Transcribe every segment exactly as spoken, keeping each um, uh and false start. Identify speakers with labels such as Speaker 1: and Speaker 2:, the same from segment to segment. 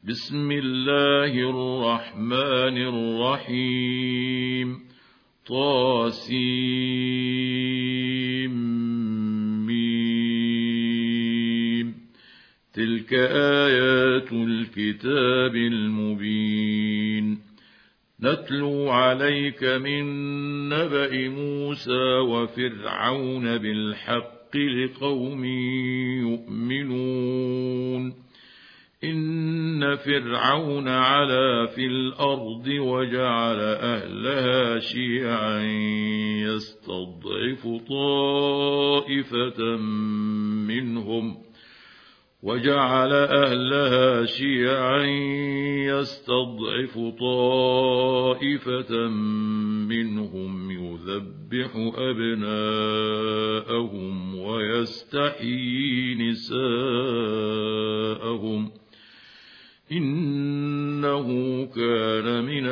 Speaker 1: بسم الله الرحمن الرحيم طاسيم تلك آيات الكتاب المبين نتلو عليك من نبأ موسى وفرعون بالحق لقوم يؤمنون إن فرعون علا في الأرض وجعل أهلها شيعا يستضعف طائفة منهم وجعل أهلها شيعا يستضعف طائفة منهم يذبح أبناءهم ويستحيي نساءهم إنه كان من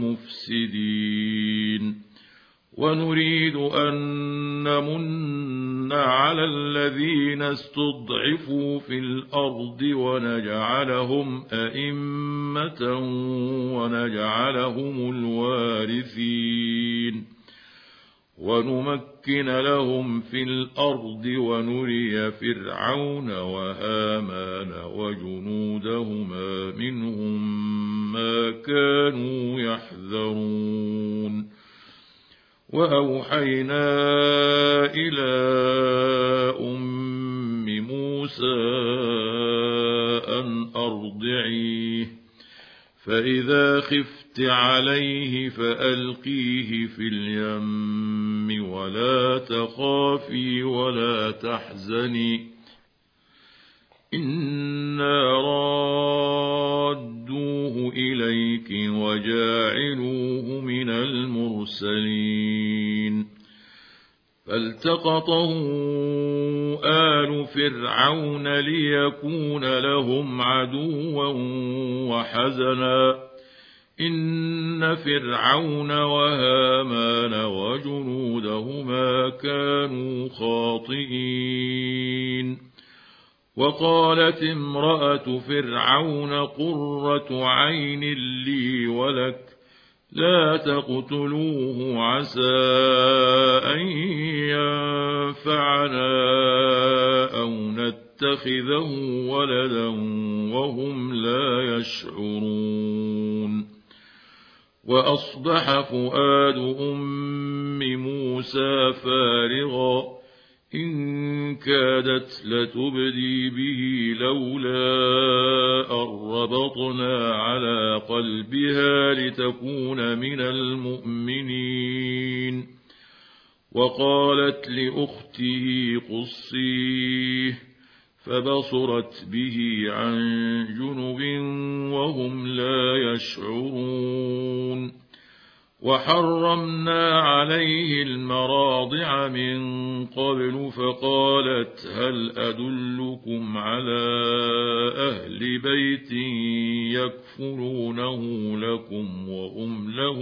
Speaker 1: المفسدين ونريد أن نمن على الذين استضعفوا في الأرض ونجعلهم أئمة ونجعلهم الوارثين ونمكن لهم في الأرض ونري فرعون وهامان وجنودهما منهم ما كانوا يحذرون وأوحينا إلى أم موسى أن أرضعيه فإذا خفت عليه فألقيه في اليم ولا تخافي ولا تحزني إنا رادوه إليك وجاعلوه من المرسلين فالتقطه آل فرعون ليكون لهم عدوا وحزنا إن فرعون وهامان وجنودهما كانوا خاطئين وقالت امرأة فرعون قرة عين لي ولك لا تقتلوه عسى أن ينفعنا أو نتخذه ولدا وهم لا يشعرون وأصبح فؤاد أم موسى فارغا إن كادت لتبدي به لولا أن ربطنا على قلبها لتكون من المؤمنين وقالت لأخته قصيه فبصرت به عن جنب وهم لا يشعرون وحرمنا عليه المراضع من قبل فقالت هل أدلكم على أهل بيت يكفلونه لكم وهم له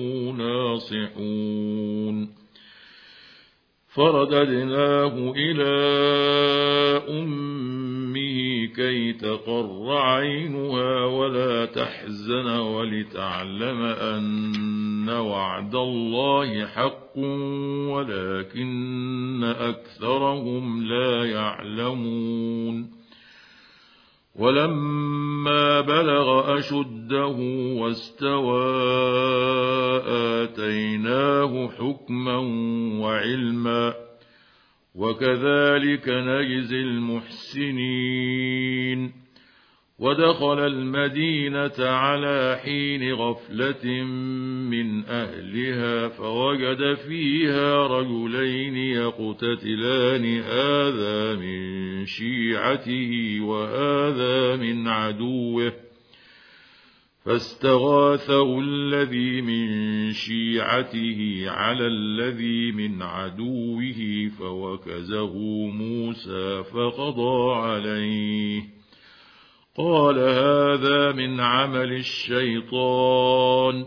Speaker 1: ناصحون فرددناه إلى أمه كي تقر عينها ولا تحزن ولتعلم أن وعد الله حق ولكن أكثرهم لا يعلمون ولما بلغ أشده واستوى آتيناه حكما وعلما وكذلك نجزي المحسنين ودخل المدينة على حين غفلة من أهلها فوجد فيها رجلين يقتتلان هذا من شيعته وهذا من عدوه فاستغاثه الذي من شيعته على الذي من عدوه فوكزه موسى فقضى عليه قال هذا من عمل الشيطان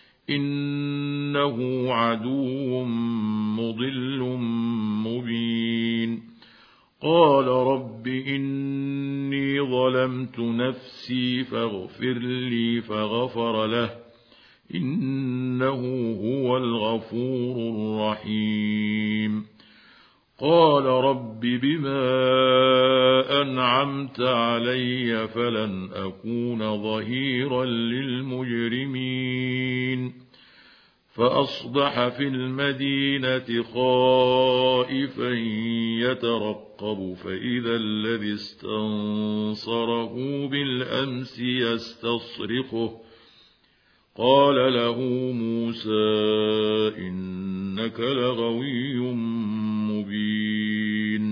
Speaker 1: إنه عدو مضل مبين قال رب إني ظلمت نفسي فاغفر لي فغفر له إنه هو الغفور الرحيم قال رب بما أنعمت علي فلن أكون ظهيرا للمجرمين فأصبح في المدينة خائفا يترقب فإذا الذي استنصره بالأمس يستصرخه قال له موسى إنك لغوي مبين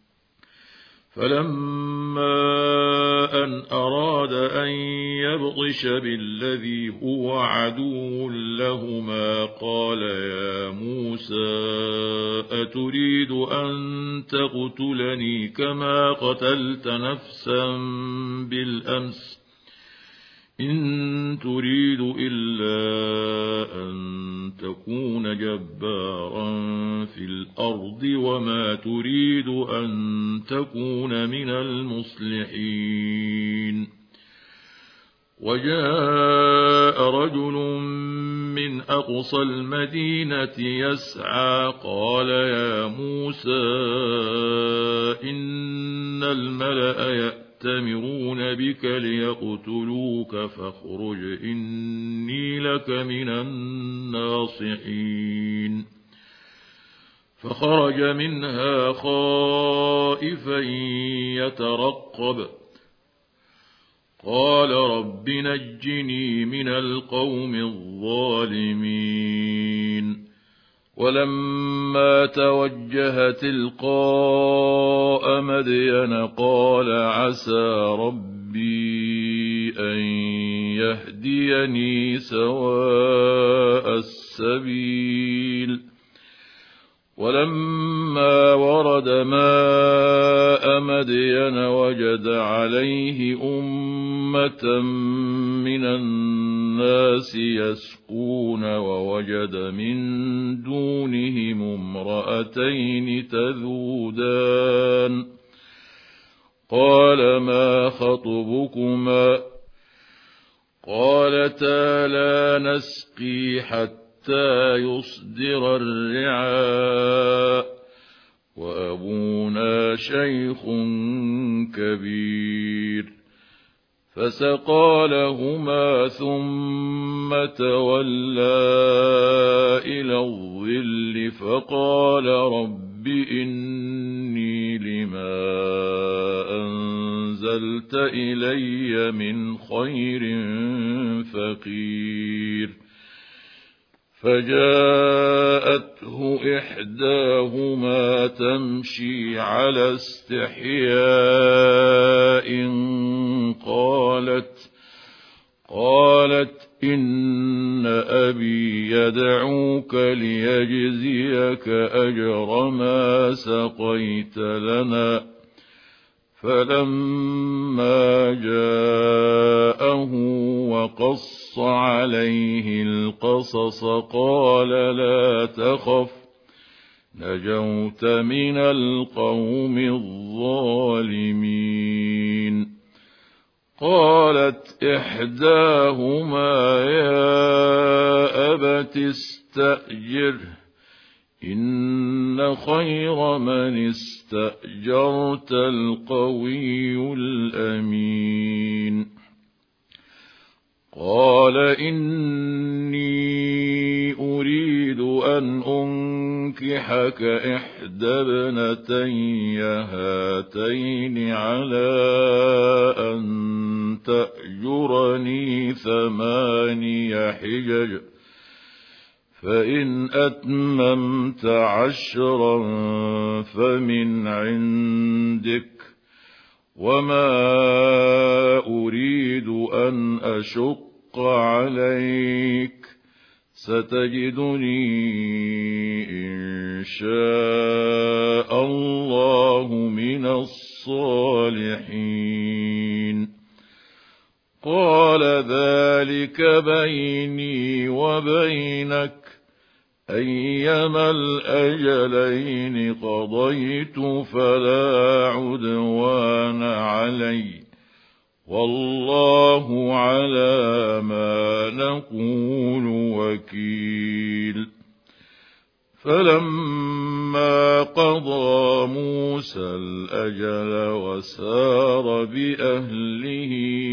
Speaker 1: فلما أن أراد أن يبطش بالذي هو عدو لهما قال يا موسى أتريد أن تقتلني كما قتلت نفسا بالأمس إن تريد إلا أن تكون جبارا في الأرض وما تريد أن تكون من المصلحين وجاء رجل من أقصى المدينة يسعى قال يا موسى إن الملأ يأتون يأتمرون بك ليقتلوك فاخرج إني لك من الناصحين فخرج منها خائفا يترقب قال رب نجني من القوم الظالمين ولما توجه تلقاء مدين قال عسى ربي أن يهديني سواء السبيل ولما ورد ماء مدين وجد عليه أمة من الناس يسقون ووجد من دونهم امرأتين تذودان قال ما خطبكما قالتا لا نسقي حتى حتى يصدر الرعاء وأبونا شيخ كبير فسقى لهما ثم تولى إلى الظل فقال رب إني لما أنزلت إلي من خير فقير فجاءته إحداهما تمشي على استحياء قالت قالت إن أبي يدعوك ليجزيك أجر ما سقيت لنا فلما جاءه وقص عليه القصص قال لا تخف نجوت من القوم الظالمين قالت إحداهما يا أبت استأجره إن خير من استأجرت القوي الأمين قال إني أريد أن أنكحك إحدى ابنتي هاتين على أن تأجرني ثماني حجج فإن أتممت عشرا فمن عندك وما أريد أن أشق عليك ستجدني إن شاء الله من الصالحين قال ذلك بيني وبينك أيما الأجلين قضيت فلا عدوان علي والله على ما نقول وكيل. فلما قضى موسى الأجل وسار بأهله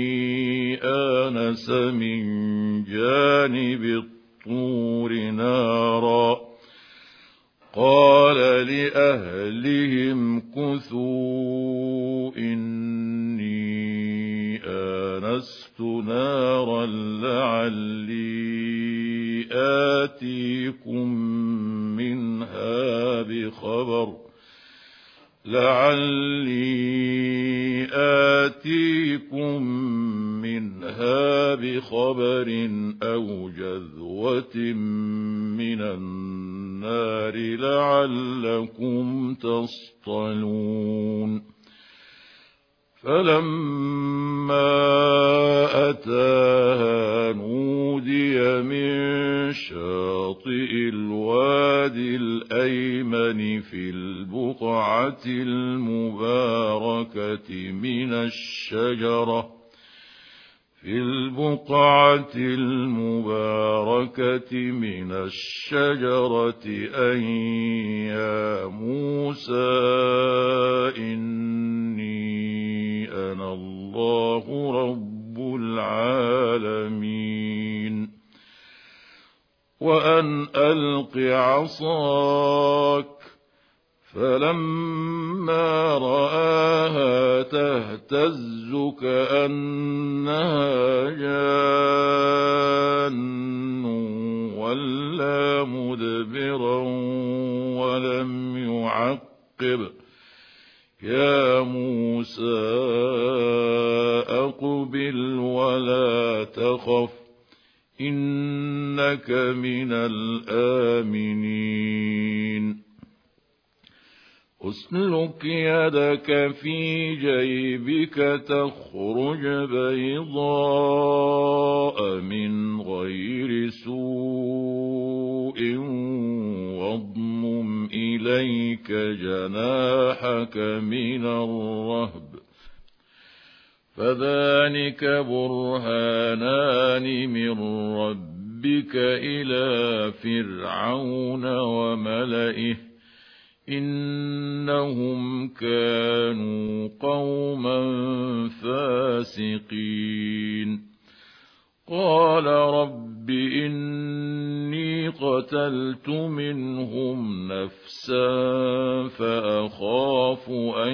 Speaker 1: آنس من جانب الطور نارا قال لأهلهم كثوا إني آنست نارا لعلي آتيكم منها بخبر لعلي آتيكم منها بخبر أو جذوة من النار لعلكم تصطلون. فلما أتاها نودي من شاطئ الوادي الأيمن في البقعة المباركة من الشجرة في البقعة المباركة من الشجرة أن يا موسى إني أنا الله رب العالمين وأن ألق عصاك فلما رآها تهتز كأنها جان ولا مدبرا ولم يعقب يا موسى أقبل ولا تخف إنك من الآمنين. أسلك يدك في جيبك تخرج بيضاء من غير سوء واضمم إليك جناحك من الرهب فذلك برهانان من ربك إلى فرعون وملئه إنهم كانوا قوما فاسقين. قال رب إني قتلت منهم نفسا فأخاف أن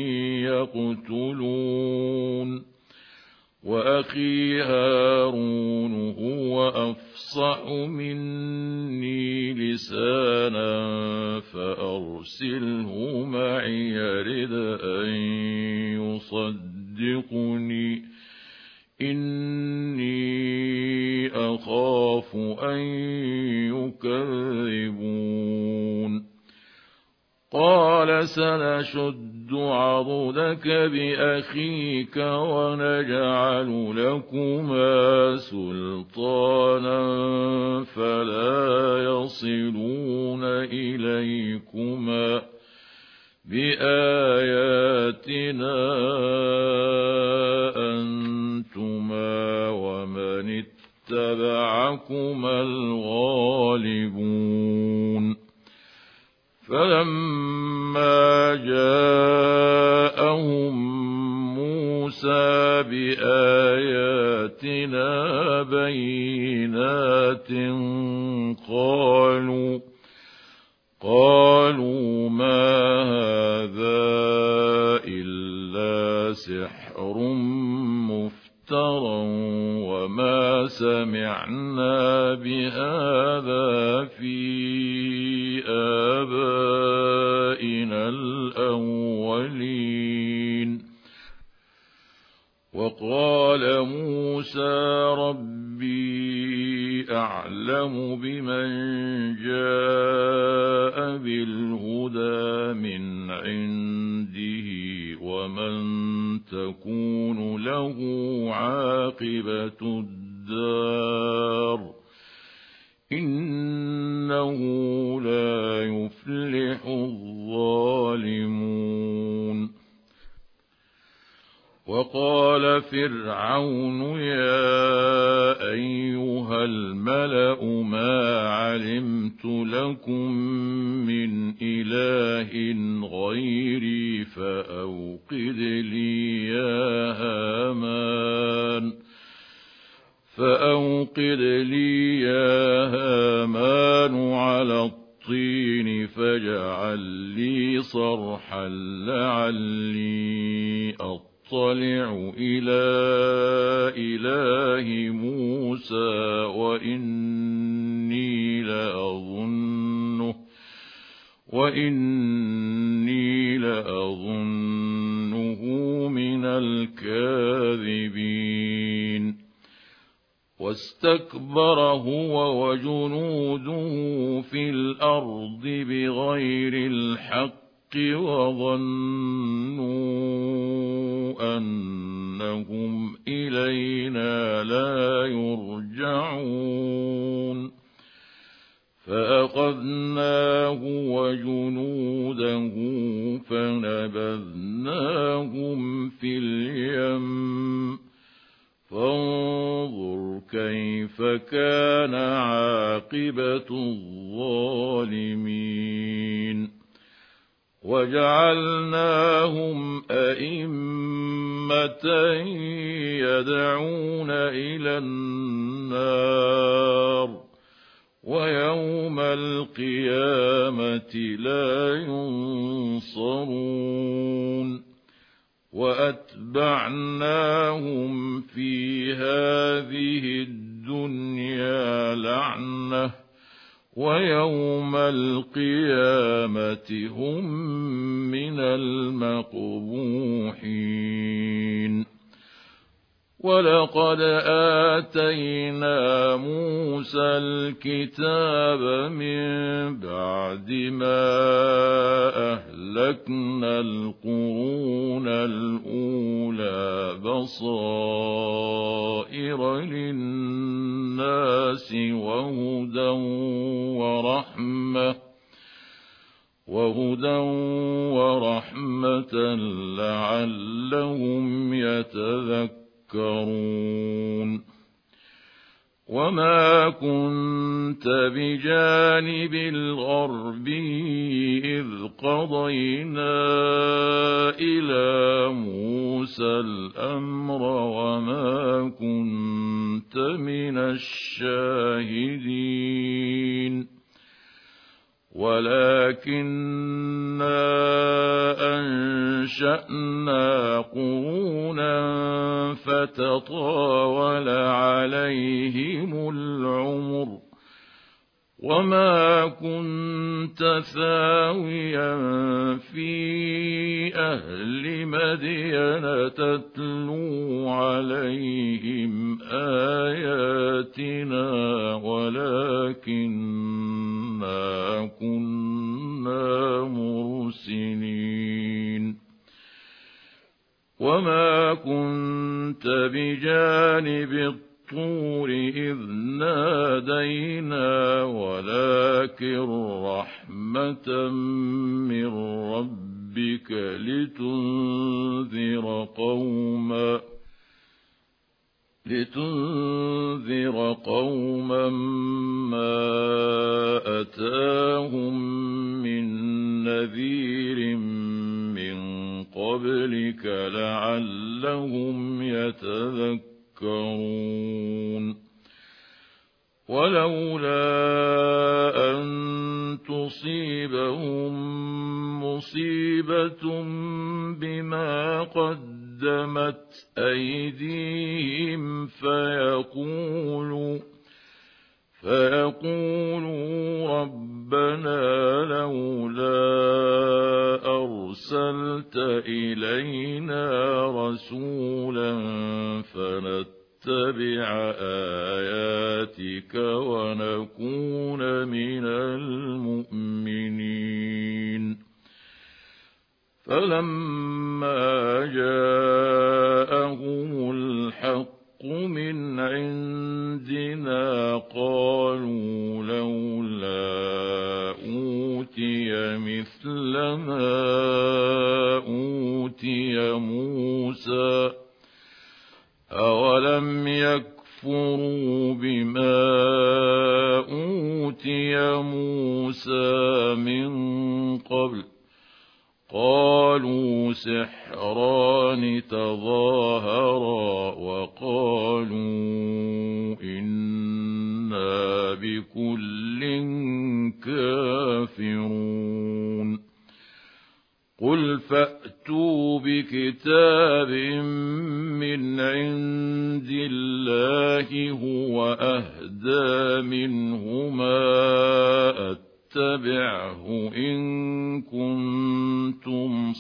Speaker 1: يقتلون وأخي هارون هو أفصح مني لسانا فأرسله معي يرد أن يصدقني إني أخاف أن يكذبون. قال سنشد عضدك بأخيك ونجعل لكما سلطانا فلا يصلون إليكما بآياتنا أنتما ومن اتبعكما الغالبون. فلما جاءهم موسى بآياتنا بينات قالوا قالوا ما هذا إلا سحر مفترى وما سمعنا بهذا في آبائنا الأولين. وقال موسى ربي أعلم بمن جاء بالهدى من عنده ومن تكون له عاقبة الدار إنه لا يفلح الظالمون. وقال فرعون يا أيها الملأ ما علمت لكم من إله غيري فأوقد لي يا هامان فأوقد لي يا هامان على الطين فاجعل لي صرحا لعلي أطلع إلى إله موسى وإني لأظنه وإني لأظنه من الكاذبين. واستكبر هو وجنوده في الأرض بغير الحق وظنوا أنهم إلينا لا يرجعون فأخذناه وجنوده فنبذناهم في اليم فانظر كيف كان عاقبة الظالمين. وجعلناهم أئمة يدعون إلى النار ويوم القيامة لا ينصرون. وأتبعناهم في هذه الدنيا لعنة ويوم القيامة هم من المقبوحين. ولقد آتينا موسى الكتاب من بعد ما أهلكنا القرون الأولى بصائر للناس وهدى ورحمة وهدى ورحمة لعلهم يتذكرون. وما كنت بجانب الغربي إذ قضينا إلى موسى الأمر وما كنت من الشاهدين ولكننا أنشأنا قرونا فتطاول عليهم العمر وما كنت ثاويا في أهل مدين تتلو عليهم آياتنا ولكننا كنا مرسلين. وما كنت بجانب الطور إذ نادينا ولكن رحمة من ربك لتنذر قوما لتنذر قوما ما أتاهم من نذير من قبلك لعلهم يتذكرون. ولولا أن تصيبهم مصيبة بما قدمت أيديهم فيقولوا فيقولوا ربنا لولا أرسلت إلينا رسولا فنتبع آياتك ونكون من المؤمنين. فلما جاءهم الحق من عندنا قالوا مثل ما أوتي موسى أولم يكفروا بما أوتي موسى من قبل قالوا سحران تظاهرا وقالوا إنا بكل كافرون قل فأتوا بكتاب من عند الله هو أهدى منهما اتبعه إن كنتم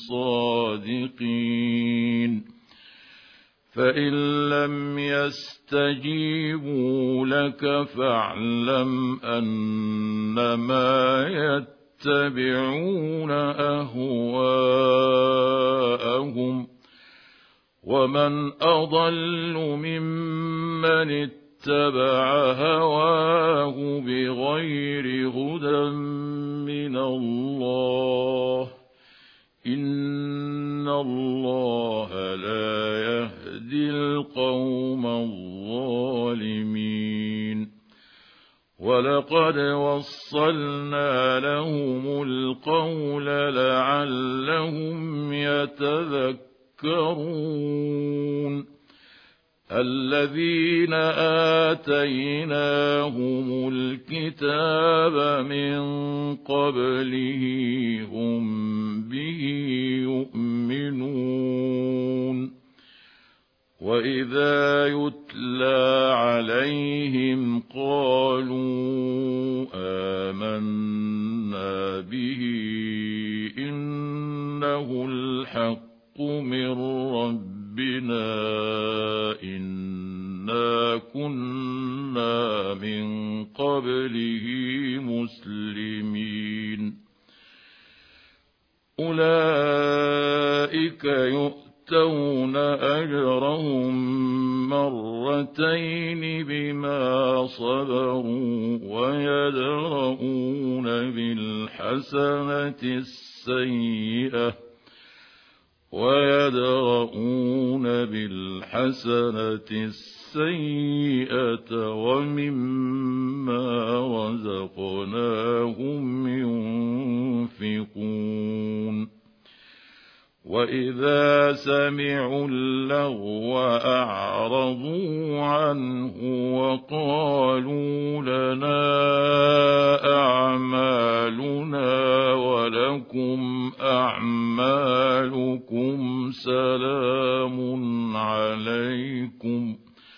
Speaker 1: صادقين فإن لم يستجيبوا لك فاعلم أنما يتبعون أهواءهم ومن أضل ممن اتبع هواه بغير هدى من الله إن الله لا يهدي القوم الظالمين ولقد وصلنا لهم القول لعلهم يتذكرون الذين آتيناهم الكتاب من قبله هم به يؤمنون وإذا يتلى عليهم قالوا آمنا به إنه الحق من ربنا إنا كنا من قبله مسلمين أولئك يؤتون أجرهم مرتين بما صبروا ويدرؤون بالحسنة السيئة ويدرؤون بالحسنة السيئة ومما رزقناهم ينفقون وإذا سمعوا اللغو أعرضوا عنه وقالوا لنا أعمالنا ولكم أعمالكم سلام عليكم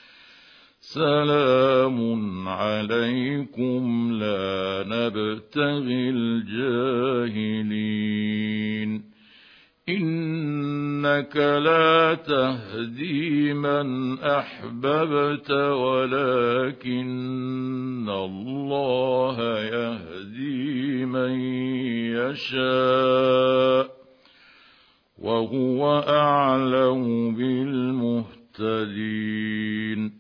Speaker 1: سلام عليكم لا نبتغي الجاهلين إنك لا تهدي من أحببت ولكن الله يهدي من يشاء وهو أعلم بالمهتدين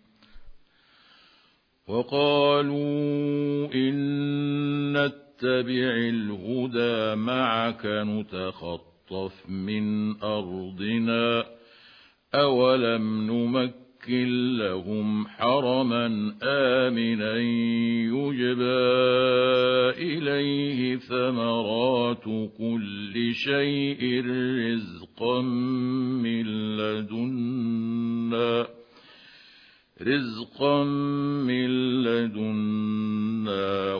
Speaker 1: وقالوا إن نتبع الهدى معك نتخطف من أرضنا أولم نمكن لهم حرما آمنا يجبى إليه ثمرات كل شيء رزقا من لدنا رزقا من لدنا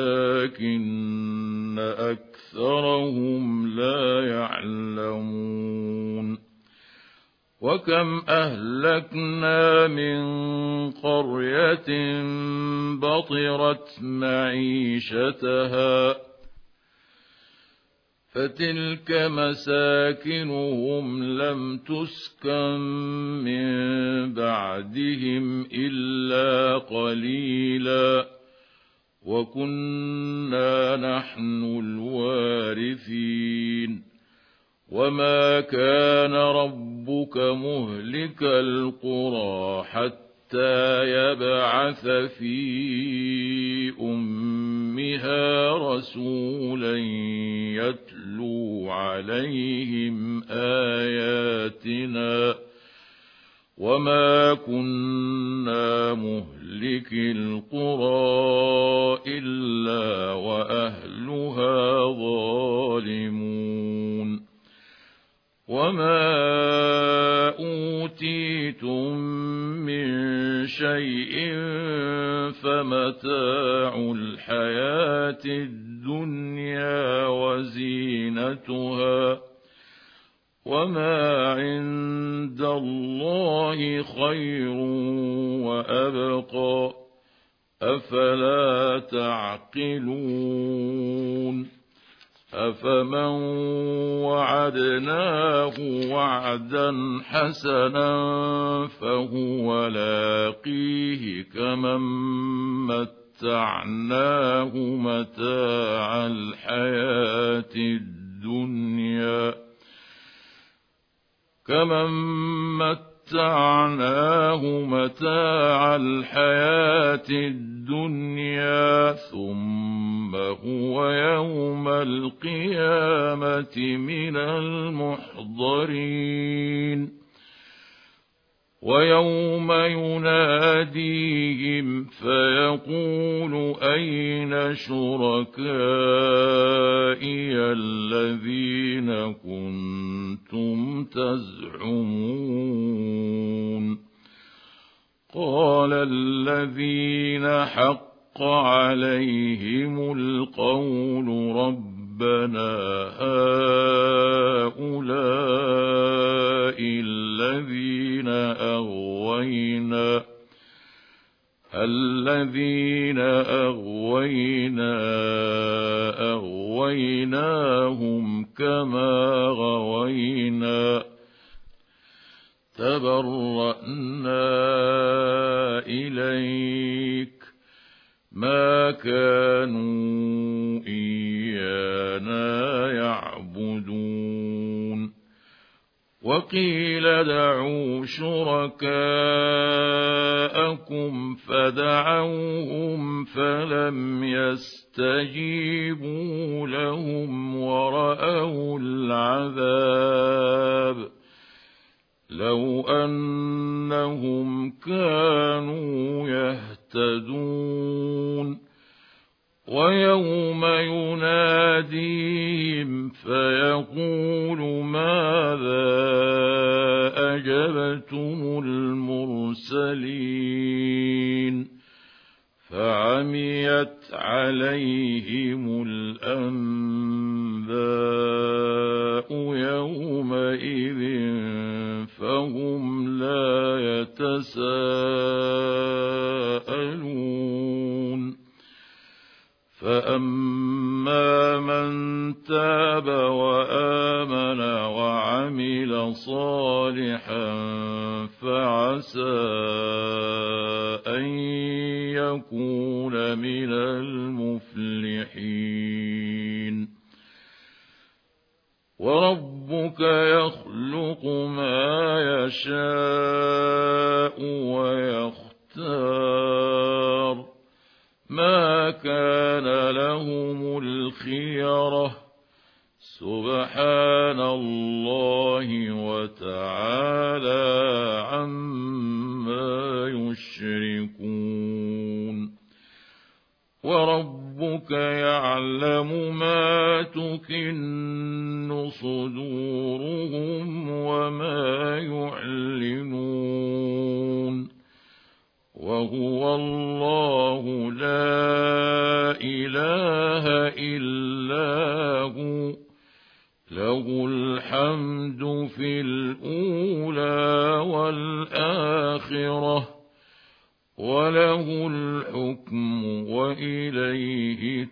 Speaker 1: ولكن أكثرهم لا يعلمون وكم أهلكنا من قرية بطرت معيشتها فتلك مساكنهم لم تسكن من بعدهم إلا قليلا وكنا نحن الوارثين وما كان ربك مهلك القرى حتى يبعث في أمها رسولا يتلو عليهم آياتنا وما كنا مهلك القرى إلا وأهلها ظالمون وما أوتيتم من شيء فمتاع الحياة الدنيا وزينتها وما عند الله خير وأبقى أفلا تعقلون أفمن وعدناه وعدا حسنا فهو لاقيه كمن متعناه متاع الحياة الدنيا كمن متعناه متاع الحياة الدنيا ثم هو يوم القيامة من المحضرين ويوم يناديهم فيقول أين شركائي الذين كنتم تزعمون قال الذين حق عليهم القول ربنا هؤلاء الذين أغوينا الذين أغوينا أغويناهم كما غوينا تبرأنا إليك ما كانوا إيانا يعبدون وقيل دعوا شركاءكم فدعوهم فلم يستجيبوا لهم ورأوا العذاب لو أنهم كانوا يهتدون ويوم يناديهم فيقول ماذا أجبتم المرسلين فعميت عليهم الأنباء يومئذ فهم لا يتساءلون فأما من تاب وآمن وعمل صالحا فعسى أن يكون من المفلحين وربك يخلق ما يشاء ويختار ما كان لهم الخيرة سبحان الله وتعالى عما يشركون وربك يعلم ما تكن صدورهم وما يعلنون وهو الله لا إله إلا هو له الحمد في الأولى والآخرة وله الحكم وإليه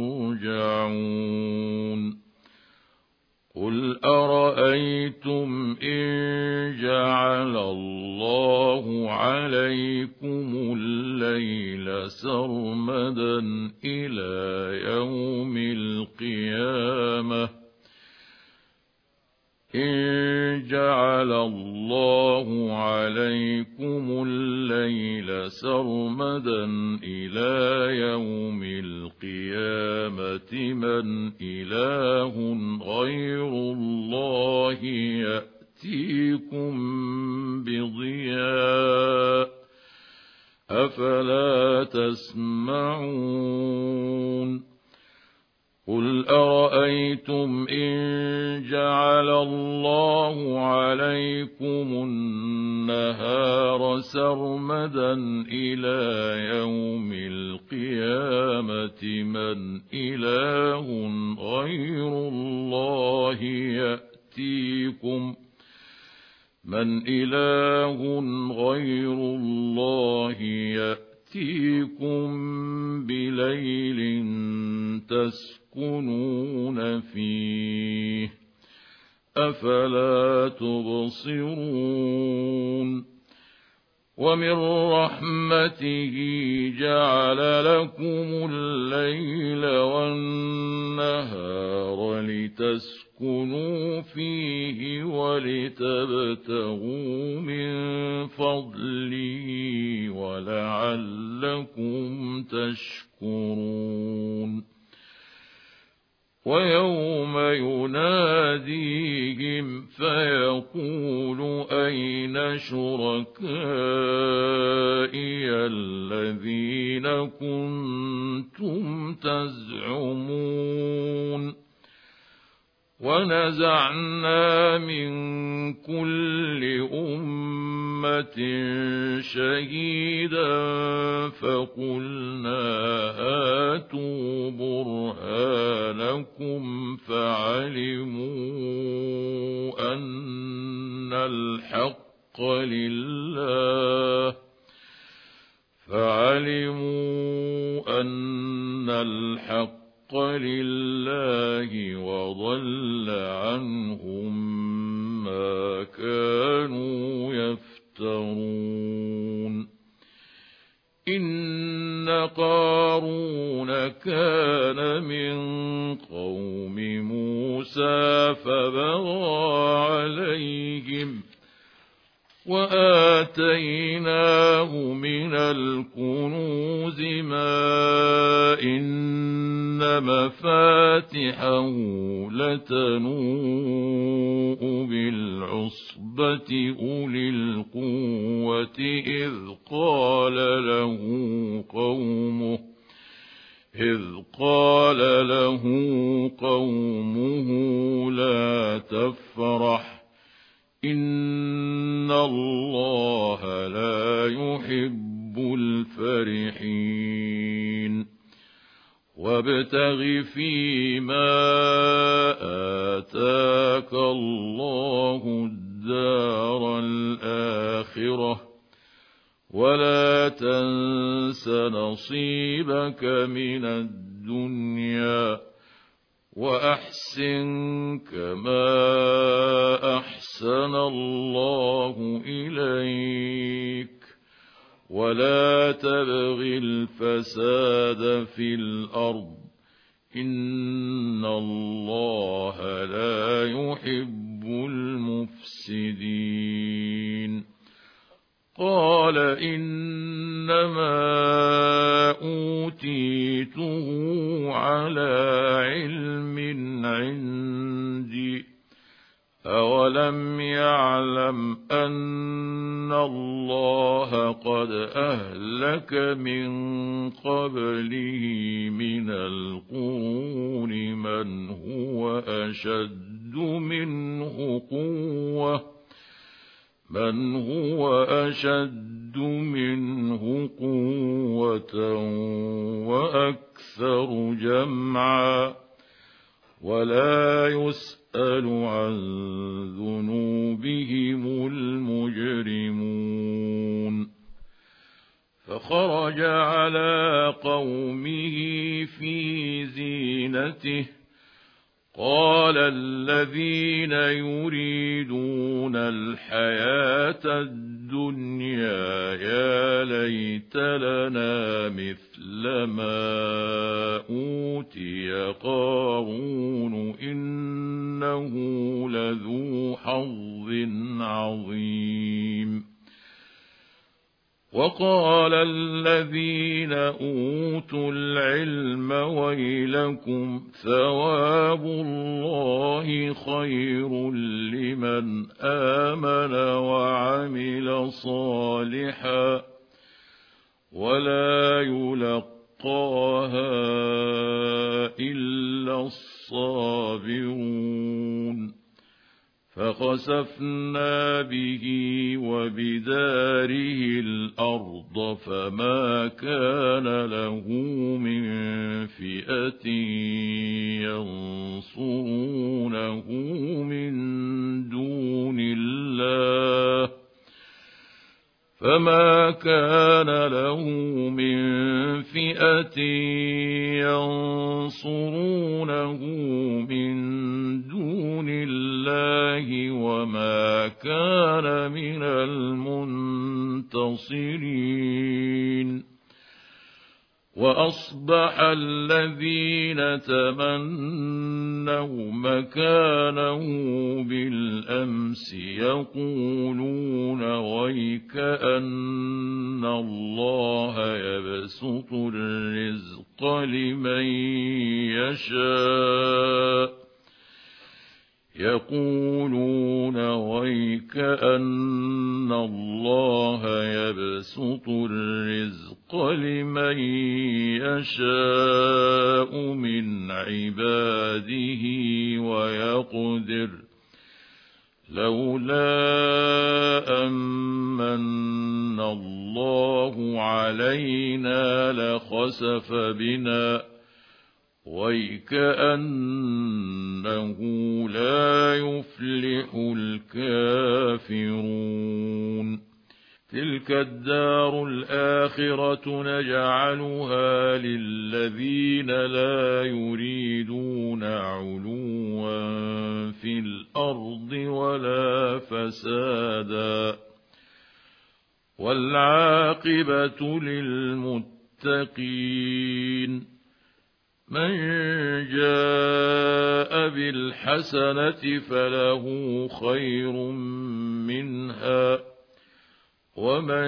Speaker 1: ترجعون قل أرأيتم إن جعل الله عليكم الليل سرمدا إلى يوم القيامة إن جعل الله عليكم الليل سرمدا إلى يوم القيامة من إله غير الله يأتيكم بضياء أفلا تسمعون قل أرأيتم إن جعل الله عليكم النهار سرمدا إلى يوم القيامة من إله غير الله يأتيكم من إله غير الله يأتيكم بليل تسكنون فيه أفلا تبصرون ومن رحمته جعل لكم الليل والنهار لتسكنوا فيه ولتبتغوا من فضله ولعلكم تشكرون ويوم يناديهم فيقول أين شركائي الذين كنتم تزعمون ونزعنا من كل أمة شهيدا فقلنا هاتوا برهانكم فعلموا أن الحق لله فعلموا أن الحق لله وضل عنهم ما كانوا يفترون إن قارون كان من قوم موسى فبغى عليهم وآتيناه من الكنوز ما إن مفاتحه لتنوء بالعصبة أولي القوة إذ قال له قومه إذ قال له قومه لا تفرح إن الله لا يحب الفرحين وابتغ فيما آتاك الله الدار الآخرة ولا تنس نصيبك من الدنيا وأحسن كما أحسن الله إليك ولا تبغ الفساد في الأرض إن الله لا يحب المفسدين قال إنما أوتيته على علم عندي أولم يعلم أن الله قد أهلك من قبله من القرون من هو أشد منه قوة من هو أشد منه قوة وأكثر جمعا ولا يسأل عن ذنوبهم المجرمون فخرج على قومه في زينته قال الذين يريدون الحياة الدنيا يا ليت لنا مثل ما أوتي قارون إن إنه لذو حظ عظيم. وقال الذين أوتوا العلم ويلكم ثواب الله خير لمن آمن وعمل صالحا ولا يلقاها إلا الصابرون. فخسفنا به وبداره الأرض فما كان له من فئة ينصرونه من دون الله فما كان له من فئة ينصرونه من دون الله وما كان من المنتصرين. وأصبح الذين تمنوا مكانه بالأمس يقولون ويك أن الله يبسط الرزق لمن يشاء يقولون ويك أن الله يبسط الرزق لمن يشاء من عباده ويقدر لولا أمن الله علينا لخسف بنا ويكأنه لا يفلح الكافرون. تلك الدار الآخرة نجعلها للذين لا يريدون علوا في الأرض ولا فسادا والعاقبة للمتقين. من جاء بالحسنة فله خير منها ومن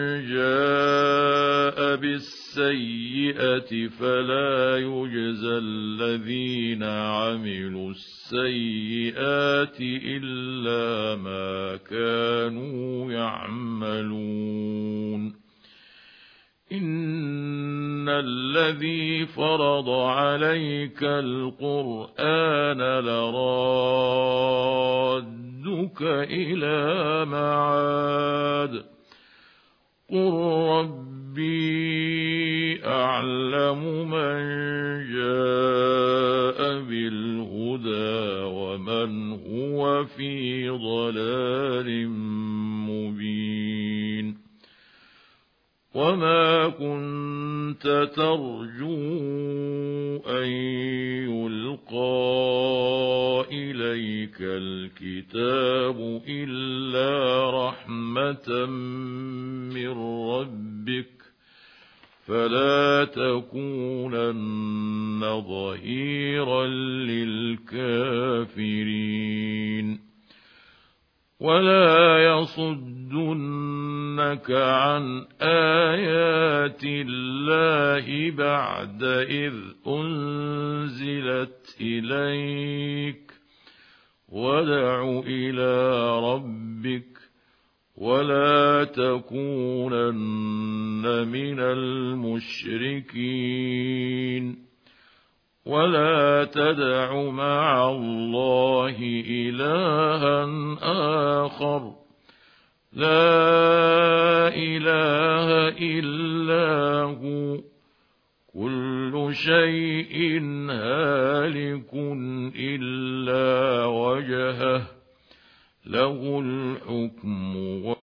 Speaker 1: جاء بالسيئة فلا يجزى الذين عملوا السيئات إلا ما كانوا يعملون. إن الذي فرض عليك القرآن لرادك إلى معاد قل ربي أعلم من جاء بالهدى ومن هو في ضلال مبين. وما كنت ترجو أن يلقى إليك الكتاب إلا رحمة من ربك فلا تكونن ظهيرا للكافرين. ولا يصدنك عن آيات الله بعد إذ أنزلت إليك وادع إلى ربك ولا تكونن من المشركين. ولا تدع مع الله إلها آخر لا إله إلا هو كل شيء هالك إلا وجهه له الحكم